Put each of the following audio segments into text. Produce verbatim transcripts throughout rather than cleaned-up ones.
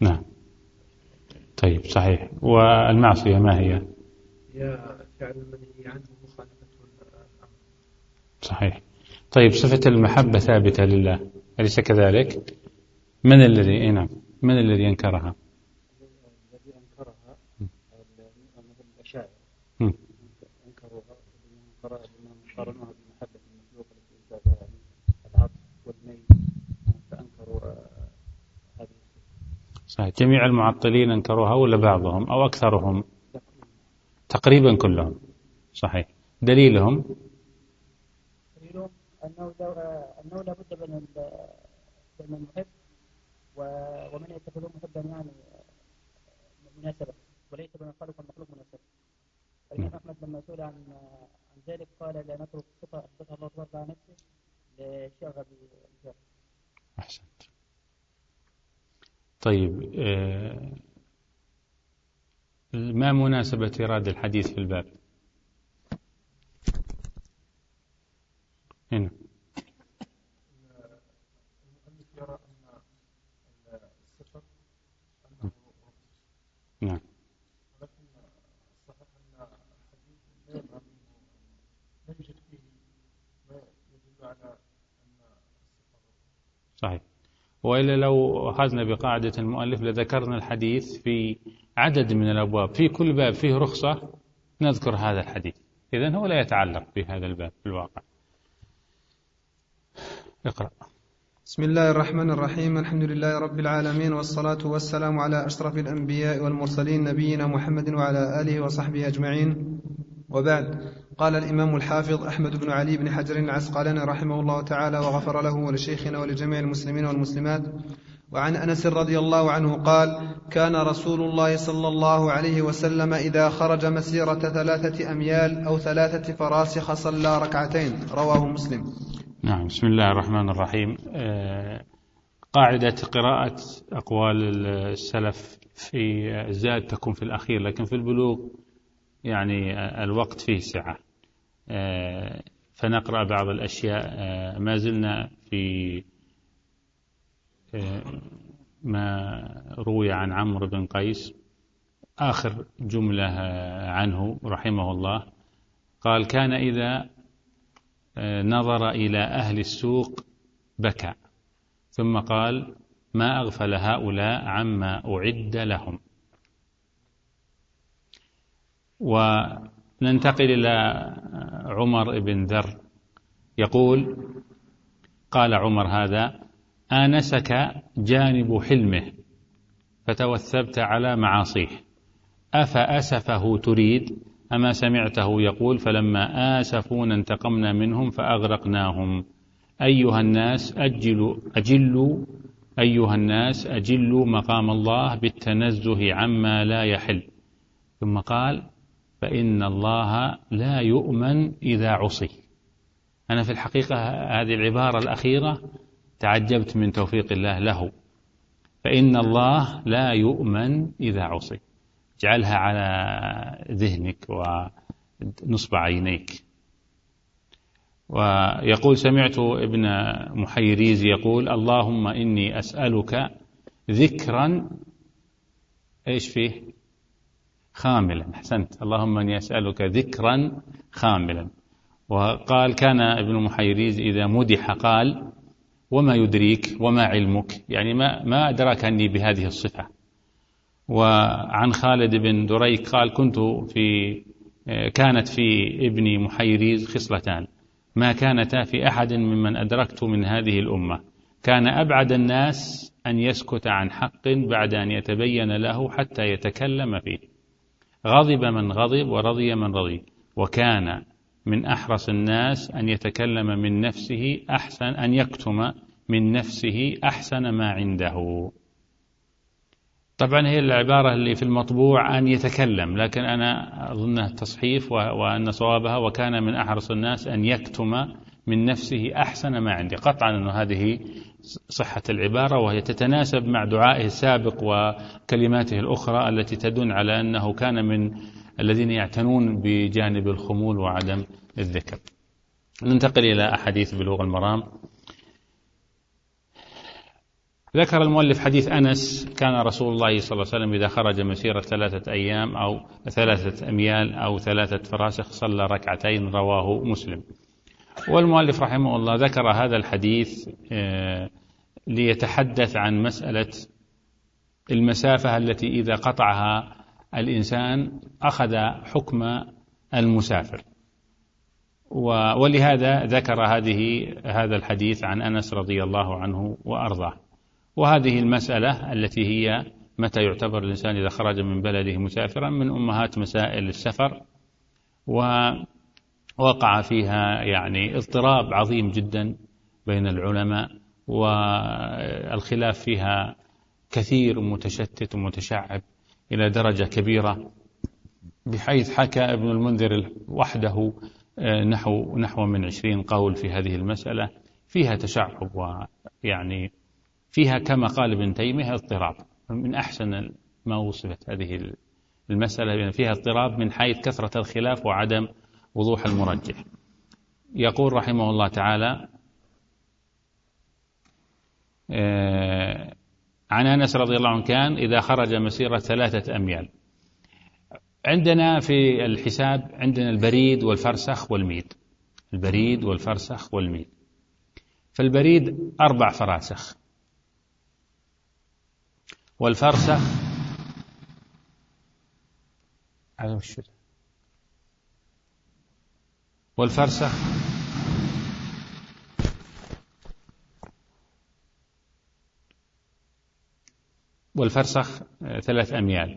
نعم. طيب صحيح. والمعصية ما هي؟ هي فعل المنهي عنه مخالفة الأمر. صحيح. طيب صفة المحبة ثابتة لله أليس كذلك؟ من الذي نعم من الذي أنكرها؟ الذي أنكرها الأشاعرة أنكروها لأنهم قارنوها بمحبة المخلوق التي يزداد العطف والميل، فأنكروا هذه. صحيح. جميع المعطلين أنكروها ولا بعضهم أو أكثرهم؟ تقريبا كلهم. صحيح. دليلهم دليلهم أنه أنه لا بد من من المحب ومن يتخذه محبا يعني مناسبة، وليس من خلق المخلوق مناسبة. الإمام أحمد لما سئل عن عن ذلك قال لا نترك صفة أثبتها الله تبارك على نفسه لشغب الجهل. أحسنت. طيب ما مناسبة إيراد الحديث في الباب؟ هنا المؤلف يرى أن الصفة أنه نعم، ولكن الصحيح أن الحديث لا يظهر منه لا يوجد فيه ما يدل على أن الصفة. صحيح. وإلا لو أخذنا بقاعدة المؤلف لذكرنا الحديث في عدد من الأبواب، في كل باب فيه رخصة نذكر هذا الحديث، إذن هو لا يتعلق بهذا الباب في الواقع. اقرأ. بسم الله الرحمن الرحيم. الحمد لله رب العالمين، والصلاة والسلام على أشرف الأنبياء والمرسلين نبينا محمد وعلى آله وصحبه أجمعين، وبعد. قال الإمام الحافظ أحمد بن علي بن حجر العسقلاني رحمه الله تعالى وغفر له ولشيخنا ولجميع المسلمين والمسلمات. وعن أنس رضي الله عنه قال: كان رسول الله صلى الله عليه وسلم إذا خرج مسيرة ثلاثة أميال أو ثلاثة فراسخ صلى ركعتين. رواه مسلم. نعم. بسم الله الرحمن الرحيم. قاعدة قراءة أقوال السلف في الزاد تكون في الأخير، لكن في البلوغ يعني الوقت فيه سعة، فنقرأ بعض الأشياء. ما زلنا في ما روي عن عمرو بن قيس، آخر جملة عنه رحمه الله قال: كان إذا نظر إلى أهل السوق بكى، ثم قال: ما أغفل هؤلاء عما أعد لهم. وننتقل إلى عمر بن ذر يقول: قال عمر هذا: آنسك جانب حلمه فتوثبت على معاصيه، أفأسفه تريد؟ أما سمعته يقول: فلما آسفونا انتقمنا منهم فأغرقناهم. أيها الناس أجلوا أجلوا أيها الناس أجلوا مقام الله بالتنزه عما لا يحل. ثم قال: فإن الله لا يؤمن إذا عصي. أنا في الحقيقة هذه العبارة الأخيرة تعجبت من توفيق الله له. فإن الله لا يؤمن إذا عصي، اجعلها على ذهنك ونصب عينيك. ويقول: سمعت ابن محيريز يقول: اللهم إني أسألك ذكرا إيش فيه خاملا. أحسنت. اللهم إني أسألك ذكرا خاملا. وقال: كان ابن محيريز إذا مدح قال: وما يدريك وما علمك، يعني ما, ما أدراك أني بهذه الصفة. وعن خالد بن دريك قال: كنت في كانت في ابن محيريز خصلتان ما كانتا في أحد ممن أدركت من هذه الأمة: كان أبعد الناس أن يسكت عن حق بعد أن يتبين له حتى يتكلم فيه، غضب من غضب ورضي من رضي، وكان من أحرص الناس أن يتكلم من نفسه أحسن أن يكتم من نفسه أحسن ما عنده. طبعا هي العبارة اللي في المطبوع أن يتكلم، لكن أنا أظنها تصحيف وأن صوابها وكان من أحرص الناس أن يكتم من نفسه أحسن ما عنده. قطعا أن هذه صحة العبارة، وهي تتناسب مع دعائه السابق وكلماته الأخرى التي تدل على أنه كان من الذين يعتنون بجانب الخمول وعدم الذكر. ننتقل إلى أحاديث بلوغ المرام. ذكر المؤلف حديث أنس: كان رسول الله صلى الله عليه وسلم إذا خرج مسيرة ثلاثة أيام أو ثلاثة أميال أو ثلاثة فراسخ صلى ركعتين، رواه مسلم. والمؤلف رحمه الله ذكر هذا الحديث ليتحدث عن مسألة المسافة التي إذا قطعها الإنسان أخذ حكم المسافر، ولهذا ذكر هذه هذا الحديث عن أنس رضي الله عنه وأرضاه. وهذه المسألة التي هي متى يعتبر الإنسان إذا خرج من بلده مسافرا من أمهات مسائل السفر، ووقع فيها يعني اضطراب عظيم جدا بين العلماء، والخلاف فيها كثير ومتشتت ومتشعب إلى درجة كبيرة، بحيث حكى ابن المنذر وحده نحو نحو من عشرين قول في هذه المسألة، فيها تشعب ويعني فيها كما قال ابن تيمية اضطراب. من أحسن ما وصفت هذه المسألة يعني فيها اضطراب من حيث كثرة الخلاف وعدم وضوح المرجح. يقول رحمه الله تعالى: عن أنس رضي الله عنه كان إذا خرج مسيرة ثلاثة أميال. عندنا في الحساب عندنا البريد والفرسخ والميل، البريد والفرسخ والميل. فالبريد أربع فراسخ، والفرسخ والفرسخ والفرسخ ثلاث أميال.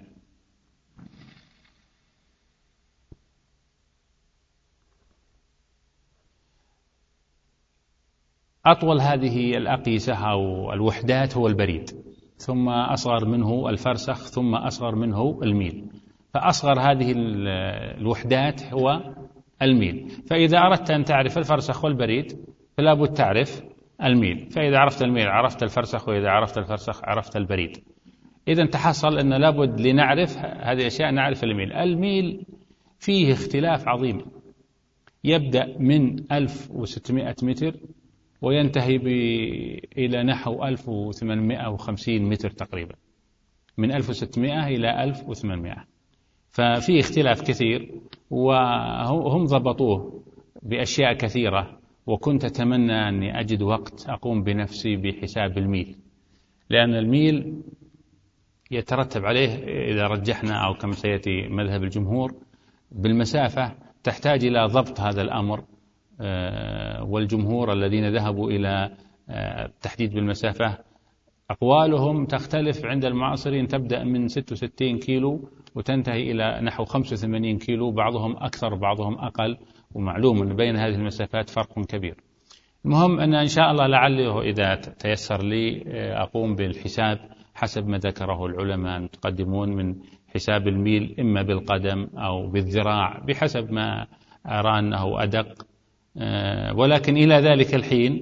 أطول هذه الأقيسة أو الوحدات هو البريد، ثم أصغر منه الفرسخ، ثم أصغر منه الميل. فأصغر هذه الوحدات هو الميل. فإذا أردت أن تعرف الفرسخ والبريد فلا بد تعرف الميل، فإذا عرفت الميل عرفت الفرسخ، وإذا عرفت الفرسخ عرفت البريد. إذن تحصل أن لابد لنعرف هذه الأشياء نعرف الميل. الميل فيه اختلاف عظيم، يبدأ من ألف وستمائة متر وينتهي إلى نحو ألف وثمانمائة وخمسين متر تقريبا، من ألف وستمائة إلى ألف وثمانمائة. ففي اختلاف كثير، وهم ضبطوه بأشياء كثيرة، وكنت أتمنى أني أجد وقت أقوم بنفسي بحساب الميل، لأن الميل يترتب عليه إذا رجحنا أو كما سيأتي مذهب الجمهور بالمسافة تحتاج إلى ضبط هذا الأمر. والجمهور الذين ذهبوا إلى تحديد بالمسافة أقوالهم تختلف عند المعاصرين، تبدأ من ستة وستين كيلو وتنتهي إلى نحو خمسة وثمانين كيلو، بعضهم أكثر بعضهم أقل، ومعلوم أن بين هذه المسافات فرق كبير. المهم أن إن شاء الله لعله إذا تيسر لي أقوم بالحساب حسب ما ذكره العلماء المتقدمون من حساب الميل، إما بالقدم أو بالذراع بحسب ما أرى أنه أدق. ولكن إلى ذلك الحين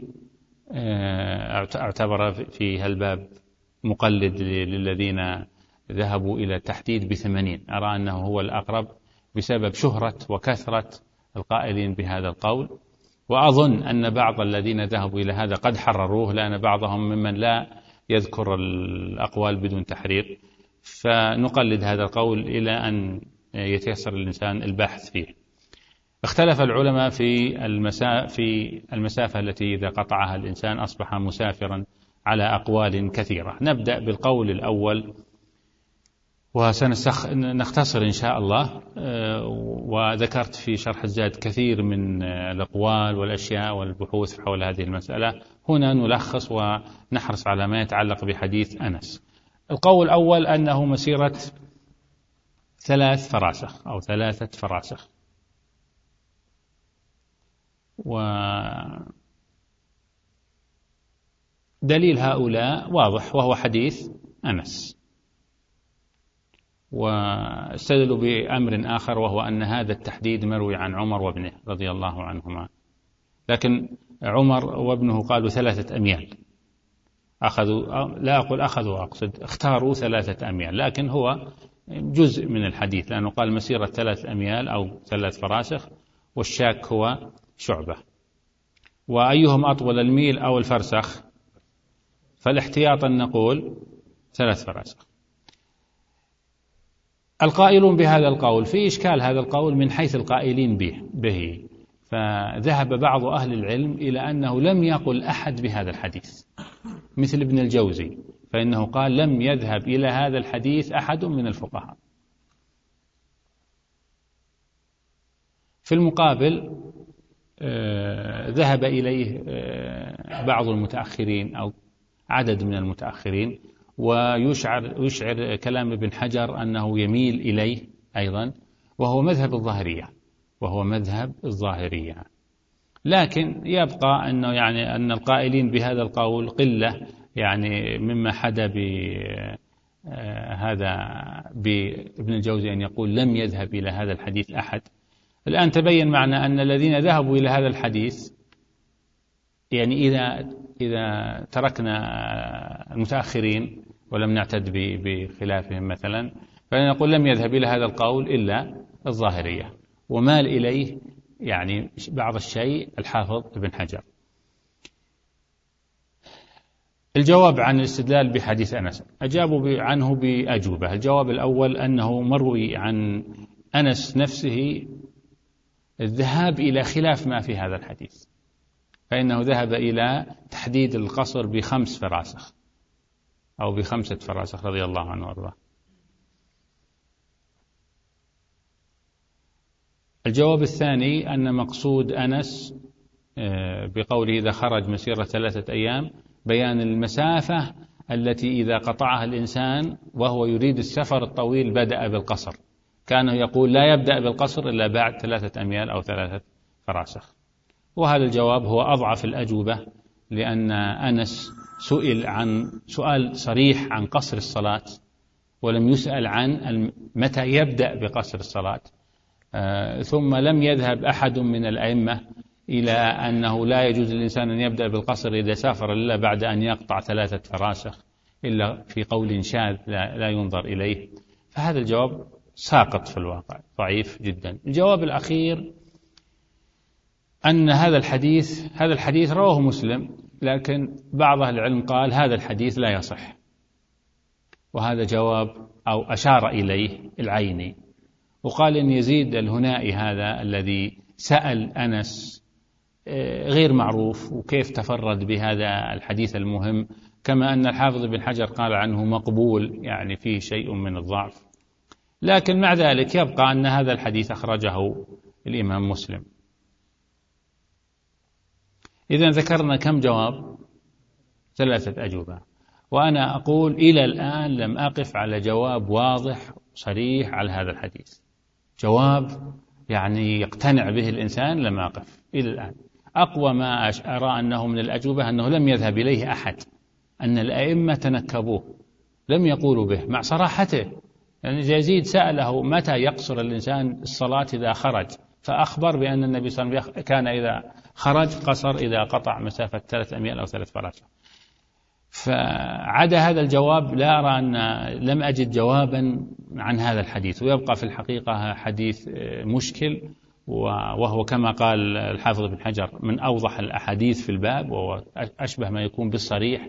اعتبر في هالباب مقلد للذين ذهبوا إلى التحديد بثمانين، أرى أنه هو الأقرب بسبب شهرة وكثرة القائلين بهذا القول. وأظن أن بعض الذين ذهبوا إلى هذا قد حرروه، لأن بعضهم ممن لا يذكر الأقوال بدون تحرير، فنقلد هذا القول إلى أن يتيسر الإنسان البحث فيه. اختلف العلماء في المسافة, في المسافة التي إذا قطعها الإنسان أصبح مسافرا على أقوال كثيرة. نبدأ بالقول الأول وسنختصر إن شاء الله، وذكرت في شرح الزاد كثير من الأقوال والأشياء والبحوث حول هذه المسألة. هنا نلخص ونحرص على ما يتعلق بحديث أنس. القول الأول أنه مسيرة ثلاث فراسخ أو ثلاثة فراسخ، ودليل هؤلاء واضح وهو حديث أنس، واستدلوا بأمر آخر وهو أن هذا التحديد مروي عن عمر وابنه رضي الله عنهما، لكن عمر وابنه قالوا ثلاثة أميال، أخذوا لا أقول أخذوا أقصد اختاروا ثلاثة أميال، لكن هو جزء من الحديث لأنه قال مسيرة ثلاث أميال أو ثلاث فراسخ، والشاك هو شعبة. وأيهم أطول الميل أو الفرسخ؟ فالاحتياط أن نقول ثلاث فراسخ. القائلون بهذا القول في إشكال هذا القول من حيث القائلين به, به فذهب بعض أهل العلم إلى أنه لم يقل أحد بهذا الحديث مثل ابن الجوزي، فإنه قال لم يذهب إلى هذا الحديث أحد من الفقهاء. في المقابل آه ذهب إليه آه بعض المتأخرين أو عدد من المتأخرين، ويشعر يشعر كلام ابن حجر أنه يميل إليه أيضا، وهو مذهب الظاهرية وهو مذهب الظاهرية. لكن يبقى أنه يعني أن القائلين بهذا القول قلة، يعني مما حدا بهذا بابن الجوزي أن يقول لم يذهب إلى هذا الحديث أحد. الآن تبين معنا أن الذين ذهبوا إلى هذا الحديث، يعني إذا إذا تركنا المتأخرين ولم نعتد بخلافهم مثلا، فنقول لم يذهب إلى هذا القول إلا الظاهرية، ومال إليه يعني بعض الشيء الحافظ ابن حجر. الجواب عن الاستدلال بحديث أنس أجابوا عنه بأجوبة. الجواب الأول أنه مروي عن أنس نفسه الذهاب إلى خلاف ما في هذا الحديث، فإنه ذهب إلى تحديد القصر بخمس فراسخ أو بخمسة فراسخ رضي الله عنه وارضاه. الجواب الثاني أن مقصود أنس بقوله إذا خرج مسيرة ثلاثة أيام بيان المسافة التي إذا قطعها الإنسان وهو يريد السفر الطويل بدأ بالقصر، كانه يقول لا يبدأ بالقصر إلا بعد ثلاثة أميال أو ثلاثة فراسخ. وهذا الجواب هو أضعف الأجوبة، لأن أنس سئل عن سؤال صريح عن قصر الصلاة ولم يسأل عن متى يبدأ بقصر الصلاة. آه ثم لم يذهب أحد من الأئمة إلى أنه لا يجوز للإنسان أن يبدأ بالقصر إذا سافر إلا بعد أن يقطع ثلاثة فراسخ إلا في قول شاذ لا, لا ينظر إليه. فهذا الجواب ساقط في الواقع، ضعيف جدا. الجواب الأخير أن هذا الحديث هذا الحديث رواه مسلم، لكن بعض أهل العلم قال هذا الحديث لا يصح، وهذا جواب أو أشار إليه العيني، وقال إن يزيد الهنائي هذا الذي سأل أنس غير معروف، وكيف تفرد بهذا الحديث المهم، كما أن الحافظ بن حجر قال عنه مقبول، يعني فيه شيء من الضعف. لكن مع ذلك يبقى أن هذا الحديث أخرجه الإمام مسلم. إذن ذكرنا كم جواب؟ ثلاثة أجوبة، وأنا أقول إلى الآن لم أقف على جواب واضح صريح على هذا الحديث، جواب يعني يقتنع به الإنسان، لم أقف إلى الآن. أقوى ما أرى أنه من الأجوبة أنه لم يذهب إليه أحد، أن الأئمة تنكبوه لم يقولوا به مع صراحته. يعني يزيد سأله متى يقصر الإنسان الصلاة إذا خرج، فأخبر بأن النبي صلى الله عليه وسلم كان إذا خرج قصر إذا قطع مسافة ثلاث أميال أو ثلاث فراسخ. فعدا هذا الجواب لا أرى أن لم أجد جوابا عن هذا الحديث، ويبقى في الحقيقة حديث مشكل، وهو كما قال الحافظ بن حجر من أوضح الأحاديث في الباب، وهو أشبه ما يكون بالصريح.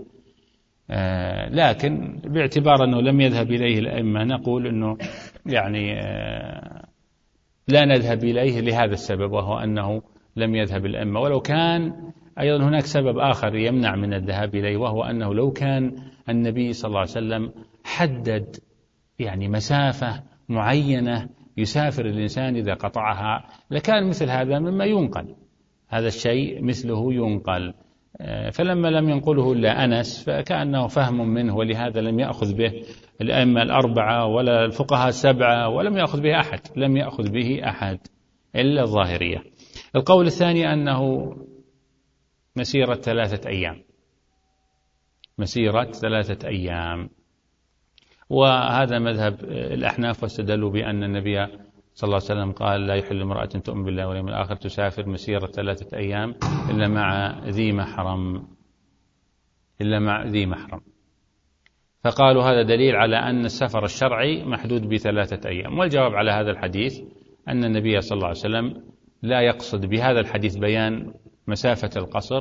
لكن باعتبار أنه لم يذهب إليه الأئمة نقول أنه يعني لا نذهب إليه لهذا السبب، وهو أنه لم يذهب الأئمة. ولو كان أيضا هناك سبب آخر يمنع من الذهاب إليه، وهو أنه لو كان النبي صلى الله عليه وسلم حدد يعني مسافة معينة يسافر الإنسان إذا قطعها لكان مثل هذا مما ينقل، هذا الشيء مثله ينقل. فلما لم ينقله إلا أنس فكأنه فهم منه، ولهذا لم يأخذ به الأئمة الأربعة ولا الفقهاء السبعة، ولم يأخذ به أحد، لم يأخذ به أحد إلا الظاهرية. القول الثاني أنه مسيرة ثلاثة أيام، مسيرة ثلاثة أيام، وهذا مذهب الأحناف، واستدلوا بأن النبي صلى الله عليه وسلم قال لا يحل امرأة تؤمن بالله واليوم الآخر تسافر مسيرة ثلاثة أيام إلا مع ذي محرم، إلا مع ذي محرم. فقالوا هذا دليل على أن السفر الشرعي محدود بثلاثة أيام. والجواب على هذا الحديث أن النبي صلى الله عليه وسلم لا يقصد بهذا الحديث بيان مسافة القصر،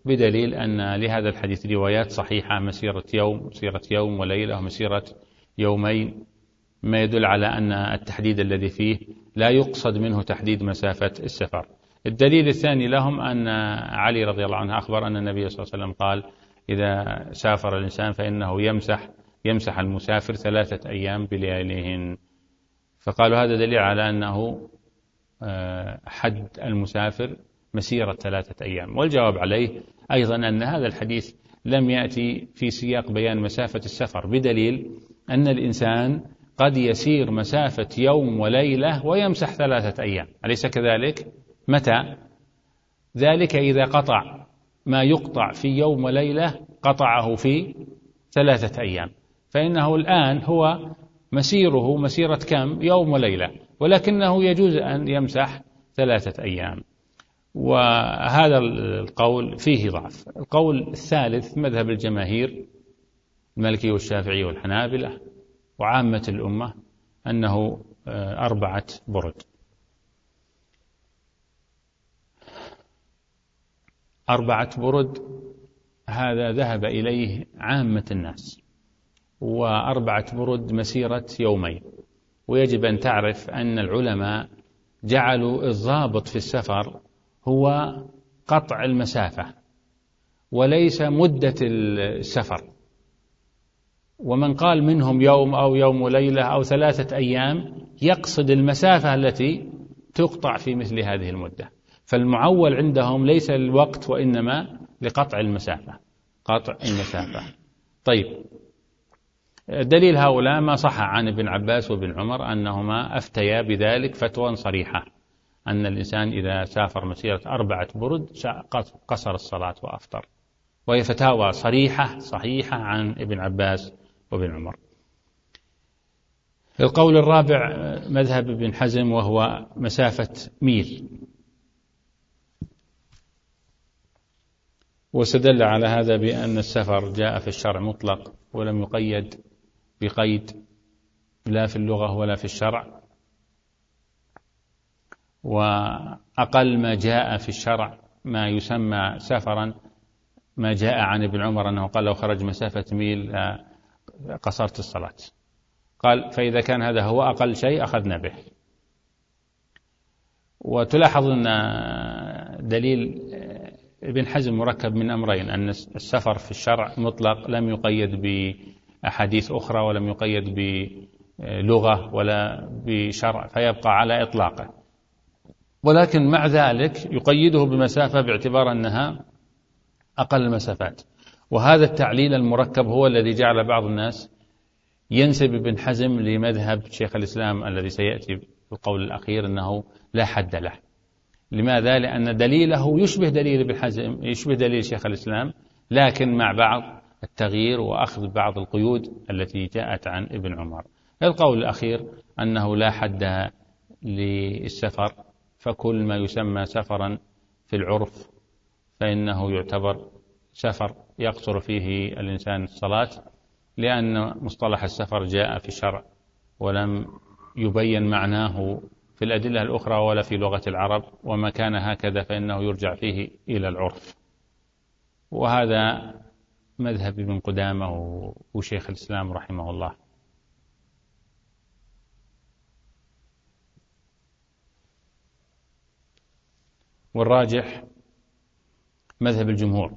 بدليل أن لهذا الحديث روايات صحيحة، مسيرة يوم، مسيرة يوم وليلة، ومسيرة يومين، ما يدل على أن التحديد الذي فيه لا يقصد منه تحديد مسافة السفر. الدليل الثاني لهم أن علي رضي الله عنه أخبر أن النبي صلى الله عليه وسلم قال إذا سافر الإنسان فإنه يمسح يمسح المسافر ثلاثة أيام بلياليهن، فقالوا هذا دليل على أنه حد المسافر مسيرة ثلاثة أيام. والجواب عليه أيضا أن هذا الحديث لم يأتي في سياق بيان مسافة السفر، بدليل أن الإنسان قد يسير مسافة يوم وليلة ويمسح ثلاثة أيام، أليس كذلك؟ متى؟ ذلك إذا قطع ما يقطع في يوم وليلة قطعه في ثلاثة أيام، فإنه الآن هو مسيره مسيرة كم؟ يوم وليلة، ولكنه يجوز أن يمسح ثلاثة أيام. وهذا القول فيه ضعف. القول الثالث مذهب الجماهير المالكي والشافعي والحنابلة وعامة الأمة أنه أربعة برد. أربعة برد هذا ذهب إليه عامة الناس، وأربعة برد مسيرة يومين. ويجب أن تعرف أن العلماء جعلوا الضابط في السفر هو قطع المسافة وليس مدة السفر، ومن قال منهم يوم أو يوم وليلة أو ثلاثة أيام يقصد المسافة التي تقطع في مثل هذه المدة، فالمعول عندهم ليس الوقت وإنما لقطع المسافة، قطع المسافة. طيب، دليل هؤلاء ما صح عن ابن عباس وابن عمر أنهما أفتيا بذلك فتوى صريحة، أن الإنسان إذا سافر مسيرة أربعة برد قصر الصلاة وأفطر، وهي فتاوى صريحة صحيحة عن ابن عباس وابن عمر. القول الرابع مذهب ابن حزم وهو مسافة ميل، واستدل على هذا بأن السفر جاء في الشرع مطلق ولم يقيد بقيد لا في اللغة ولا في الشرع، وأقل ما جاء في الشرع ما يسمى سفرا ما جاء عن ابن عمر أنه قال لو خرج مسافة ميل قصرت الصلاة، قال فإذا كان هذا هو أقل شيء أخذنا به. وتلاحظ أن دليل ابن حزم مركب من أمرين، أن السفر في الشرع مطلق لم يقيد بأحاديث أخرى ولم يقيد بلغة ولا بشرع فيبقى على إطلاقه، ولكن مع ذلك يقيده بمسافة باعتبار أنها أقل المسافات. وهذا التعليل المركب هو الذي جعل بعض الناس ينسب ابن حزم لمذهب شيخ الإسلام الذي سيأتي في القول الأخير أنه لا حد له. لماذا؟ لأن دليله يشبه دليل ابن حزم، يشبه دليل شيخ الإسلام، لكن مع بعض التغيير وأخذ بعض القيود التي جاءت عن ابن عمر. القول الأخير أنه لا حد للسفر، فكل ما يسمى سفرا في العرف فإنه يعتبر سفر يقصر فيه الإنسان الصلاة، لأن مصطلح السفر جاء في الشرع ولم يبين معناه في الأدلة الأخرى ولا في لغة العرب، وما كان هكذا فإنه يرجع فيه إلى العرف. وهذا مذهب ابن قدامة وشيخ الإسلام رحمه الله. والراجح مذهب الجمهور،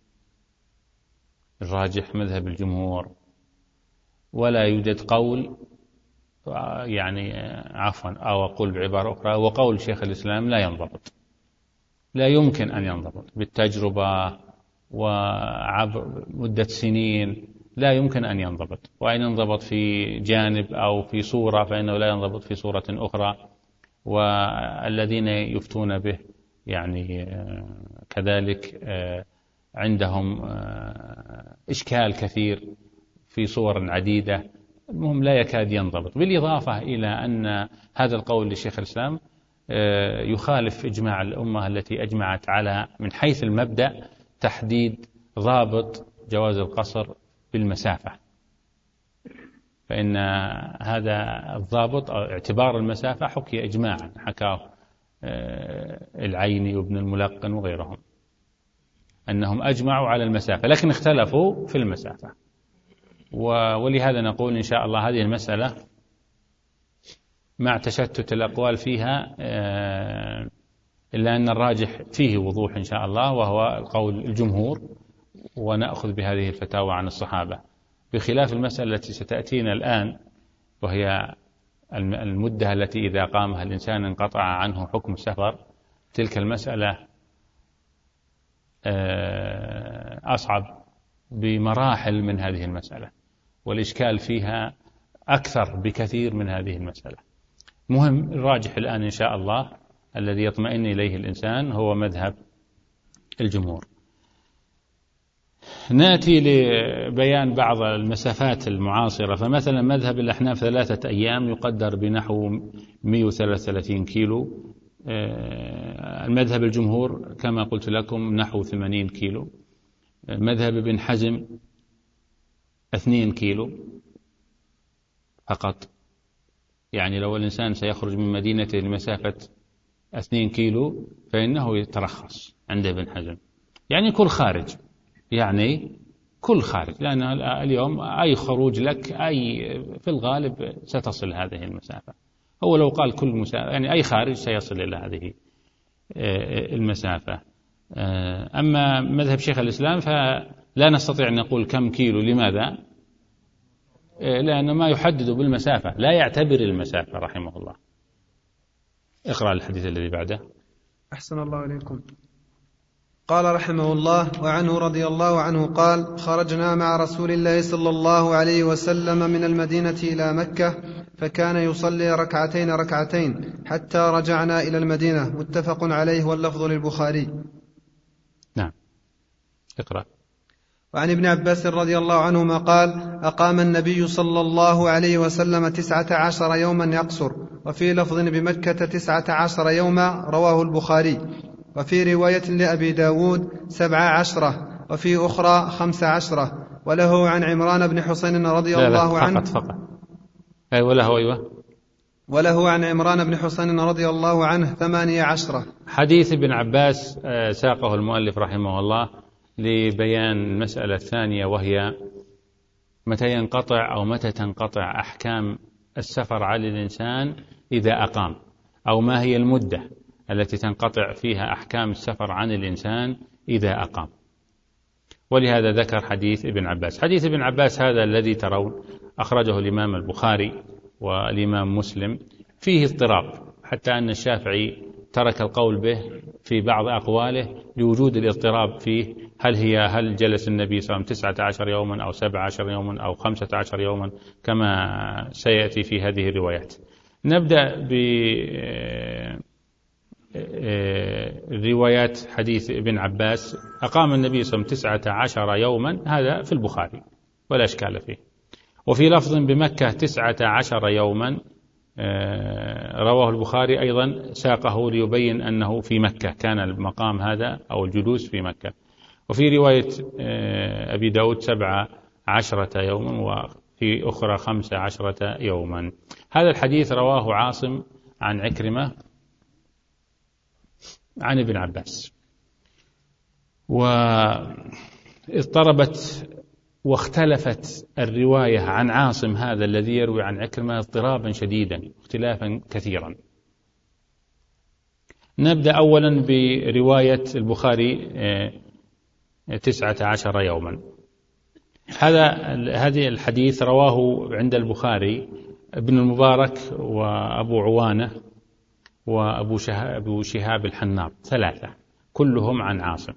الراجح مذهب الجمهور، ولا يوجد قول يعني عفوا أو أقول بعبارة أخرى وقول شيخ الإسلام لا ينضبط، لا يمكن أن ينضبط بالتجربة وعبر مدة سنين، لا يمكن أن ينضبط، وإن ينضبط في جانب أو في صورة فإنه لا ينضبط في صورة أخرى. والذين يفتون به يعني كذلك عندهم إشكال كثير في صور عديدة، المهم لا يكاد ينضبط. بالإضافة إلى أن هذا القول لشيخ الإسلام يخالف إجماع الأمة التي أجمعت على من حيث المبدأ تحديد ضابط جواز القصر بالمسافة، فإن هذا الضابط أو اعتبار المسافة حكي إجماعا، حكاه العيني وابن الملقن وغيرهم. أنهم أجمعوا على المسافة، لكن اختلفوا في المسافة. ولهذا نقول إن شاء الله هذه المسألة مع تشتت الأقوال فيها إلا أن الراجح فيه وضوح إن شاء الله، وهو القول الجمهور، ونأخذ بهذه الفتاوى عن الصحابة، بخلاف المسألة التي ستأتينا الآن، وهي المدة التي إذا قامها الإنسان انقطع عنه حكم السفر. تلك المسألة أصعب بمراحل من هذه المسألة، والإشكال فيها أكثر بكثير من هذه المسألة. مهم الراجح الآن إن شاء الله الذي يطمئن إليه الإنسان هو مذهب الجمهور. نأتي لبيان بعض المسافات المعاصرة. فمثلا مذهب الأحناف ثلاثة أيام يقدر بنحو مئة وثلاثة وثلاثين كيلو. المذهب الجمهور كما قلت لكم نحو ثمانين كيلو. مذهب ابن حزم اثنين كيلو فقط. يعني لو الإنسان سيخرج من مدينته لمسافة اثنين كيلو فإنه يترخص عند ابن حزم، يعني كل خارج، يعني كل خارج، لأن اليوم أي خروج لك أي في الغالب ستصل هذه المسافة. هو لو قال كل مسافة يعني أي خارج سيصل إلى هذه المسافة. أما مذهب شيخ الإسلام فلا نستطيع أن نقول كم كيلو. لماذا؟ لأنه ما يحدد بالمسافة، لا يعتبر المسافة رحمه الله. اقرأ الحديث الذي بعده. أحسن الله إليكم. قال رحمه الله: وعنه رضي الله عنه قال: خرجنا مع رسول الله صلى الله عليه وسلم من المدينة إلى مكة، فكان يصلي ركعتين ركعتين حتى رجعنا إلى المدينة. متفق عليه واللفظ للبخاري. نعم، اقرأ. وعن ابن عباس رضي الله عنهما قال: أقام النبي صلى الله عليه وسلم تسعة عشر يوما يقصر، وفي لفظ بمكة تسعة عشر يوما، رواه البخاري. وفي رواية لأبي داود سبع عشرة، وفي أخرى خمس عشرة. وله عن عمران بن حسين رضي لا الله لا عنه فقط فقط أي وله أيوة وله عن عمران بن حسين رضي الله عنه ثمانية عشرة. حديث ابن عباس ساقه المؤلف رحمه الله لبيان المسألة الثانية، وهي متى ينقطع أو متى تنقطع أحكام السفر على الإنسان إذا أقام، أو ما هي المدة التي تنقطع فيها أحكام السفر عن الإنسان إذا أقام. ولهذا ذكر حديث ابن عباس. حديث ابن عباس هذا الذي ترون أخرجه الإمام البخاري والإمام مسلم، فيه اضطراب، حتى أن الشافعي ترك القول به في بعض أقواله لوجود الاضطراب فيه. هل هي هل جلس النبي صلى الله عليه وسلم تسعة عشر يوما أو سبعة عشر يوما أو خمسة عشر يوما كما سيأتي في هذه الروايات. نبدأ ب روايات حديث ابن عباس. أقام النبي صلى الله عليه وسلم تسعة عشر يوما، هذا في البخاري ولا إشكال فيه. وفي لفظ بمكة تسعة عشر يوما، رواه البخاري أيضا، ساقه ليبين أنه في مكة، كان المقام هذا أو الجلوس في مكة. وفي رواية أبي داود سبعة عشرة يوما، وفي أخرى خمسة عشرة يوما. هذا الحديث رواه عاصم عن عكرمة عن ابن عباس. واضطربت واختلفت الرواية عن عاصم هذا الذي يروي عن عكرمة اضطرابا شديدا، اختلافا كثيرا. نبدأ أولا برواية البخاري تسعة عشر يوما. هذا هذه الحديث رواه عند البخاري ابن المبارك وأبو عوانة وأبو شهاب, شهاب الحناط، ثلاثة كلهم عن عاصم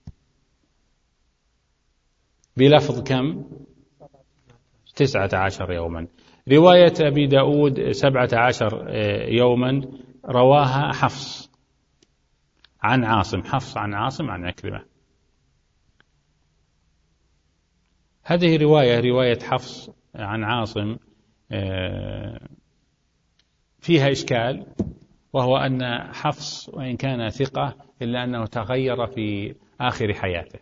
بلفظ كم؟ تسعة عشر يوما. رواية أبي داود سبعة عشر يوما رواها حفص عن عاصم، حفص عن عاصم عن عكرمة. هذه رواية رواية حفص عن عاصم فيها إشكال، وهو أن حفص وإن كان ثقة إلا أنه تغير في آخر حياته.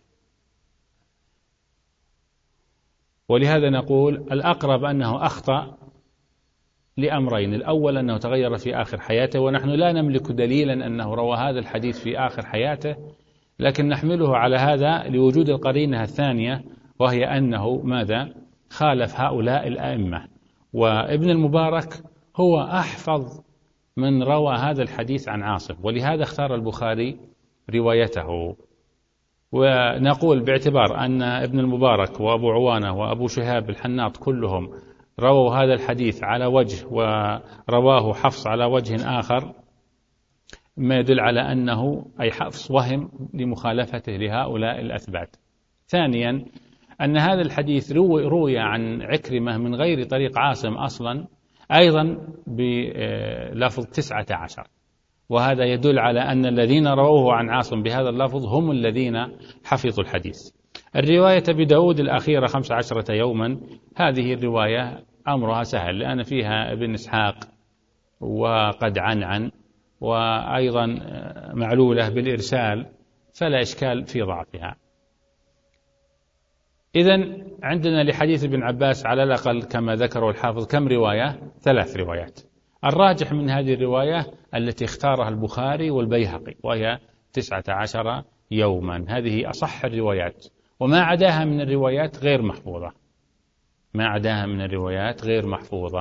ولهذا نقول الأقرب أنه أخطأ لأمرين: الأول أنه تغير في آخر حياته، ونحن لا نملك دليلا أنه روى هذا الحديث في آخر حياته، لكن نحمله على هذا لوجود القرينة الثانية، وهي أنه ماذا؟ خالف هؤلاء الأئمة. وابن المبارك هو أحفظ من روى هذا الحديث عن عاصم، ولهذا اختار البخاري روايته. ونقول باعتبار أن ابن المبارك وأبو عوانة وأبو شهاب الحناط كلهم رووا هذا الحديث على وجه ورواه حفص على وجه آخر، ما يدل على أنه أي حفص وهم لمخالفته لهؤلاء الأثبات. ثانيا أن هذا الحديث روي, روي عن عكرمة من غير طريق عاصم أصلا، أيضا بلفظ تسعة عشر، وهذا يدل على أن الذين رووه عن عاصم بهذا اللفظ هم الذين حفظوا الحديث. الرواية بداود الأخيرة خمس عشرة يوما، هذه الرواية أمرها سهل، لأن فيها ابن إسحاق وقد عنعن، وأيضا معلولة بالإرسال، فلا إشكال في ضعفها. إذن عندنا لحديث ابن عباس على الأقل كما ذكره الحافظ كم رواية؟ ثلاث روايات. الراجح من هذه الرواية التي اختارها البخاري والبيهقي، وهي تسعة عشر يوما، هذه أصح الروايات، وما عداها من الروايات غير محفوظة، ما عداها من الروايات غير محفوظة.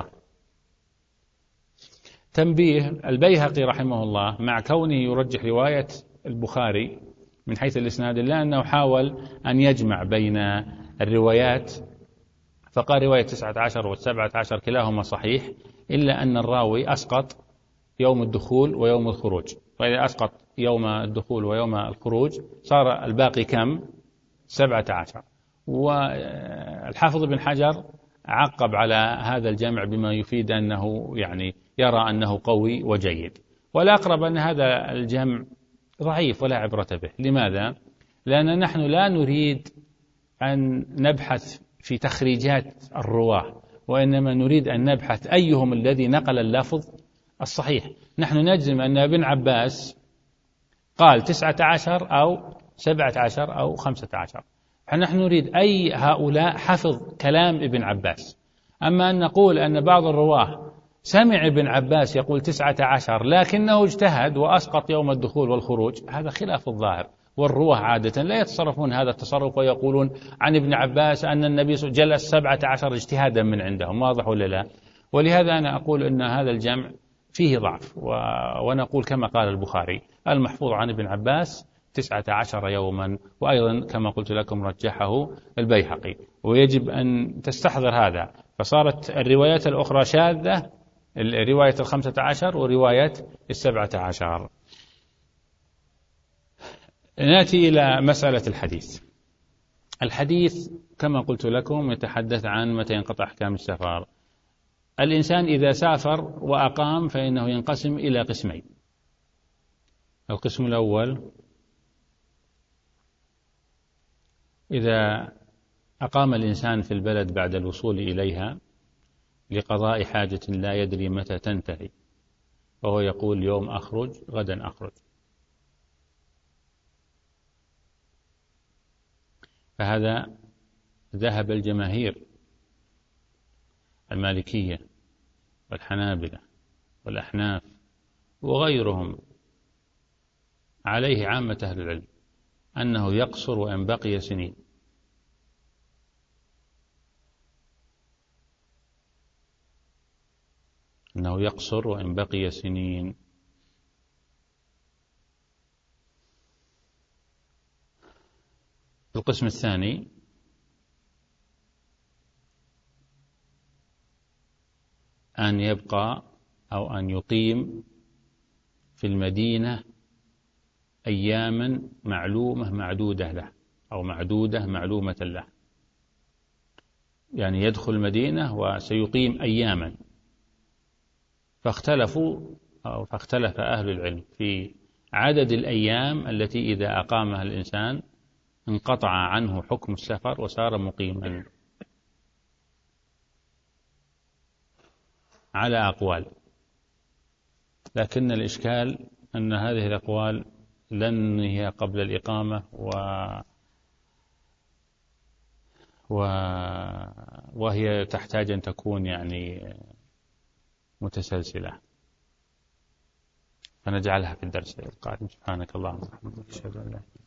تنبيه: البيهقي رحمه الله مع كونه يرجح رواية البخاري من حيث الإسناد، إلا أنه حاول أن يجمع بين الروايات، فقال رواية تسعة عشر والسبعة عشر كلاهما صحيح، إلا أن الراوي أسقط يوم الدخول ويوم الخروج، فإذا أسقط يوم الدخول ويوم الخروج صار الباقي كم؟ سبعة عشر. والحافظ بن حجر عقب على هذا الجمع بما يفيد أنه يعني يرى أنه قوي وجيد، والأقرب أن هذا الجمع ضعيف ولا عبرة به. لماذا؟ لأن نحن لا نريد أن نبحث في تخريجات الرواة، وإنما نريد أن نبحث أيهم الذي نقل اللفظ الصحيح. نحن نجزم أن ابن عباس قال تسعة عشر أو سبعة عشر أو خمسة عشر، فنحن نريد أي هؤلاء حفظ كلام ابن عباس. أما أن نقول أن بعض الرواه سمع ابن عباس يقول تسعة عشر لكنه اجتهد وأسقط يوم الدخول والخروج، هذا خلاف الظاهر. والرواه عادة لا يتصرفون هذا التصرف ويقولون عن ابن عباس أن النبي جلس سبعة عشر اجتهادا من عندهم، واضح ولا لا؟ ولهذا أنا أقول أن هذا الجمع فيه ضعف، و... ونقول كما قال البخاري المحفوظ عن ابن عباس تسعة عشر يوما، وأيضا كما قلت لكم رجحه البيهقي، ويجب أن تستحضر هذا. فصارت الروايات الأخرى شاذة، رواية الخمسة عشر ورواية السبعة عشر. نأتي إلى مسألة الحديث. الحديث كما قلت لكم يتحدث عن متى ينقطع أحكام السفر. الإنسان إذا سافر وأقام فإنه ينقسم إلى قسمين. القسم الأول إذا أقام الإنسان في البلد بعد الوصول إليها لقضاء حاجة لا يدري متى تنتهي، وهو يقول يوم أخرج غدا أخرج، فهذا ذهب الجماهير المالكية والحنابلة والأحناف وغيرهم عليه عامة أهل العلم أنه يقصر وإن بقي سنين. أنه يقصر وإن بقي سنين. القسم الثاني أن يبقى أو أن يقيم في المدينة أياما معلومة معدودة له، أو معدودة معلومة له، يعني يدخل المدينة وسيقيم أياما. فاختلفوا أو فاختلف أهل العلم في عدد الأيام التي إذا أقامها الإنسان انقطع عنه حكم السفر وصار مقيما، على أقوال. لكن الإشكال أن هذه الأقوال لن هي قبل الإقامة و... و... وهي تحتاج أن تكون يعني متسلسلة، فنجعلها في الدرس القادم. سبحانك اللهم وبحمدك أشهد أن لا إله إلا أنت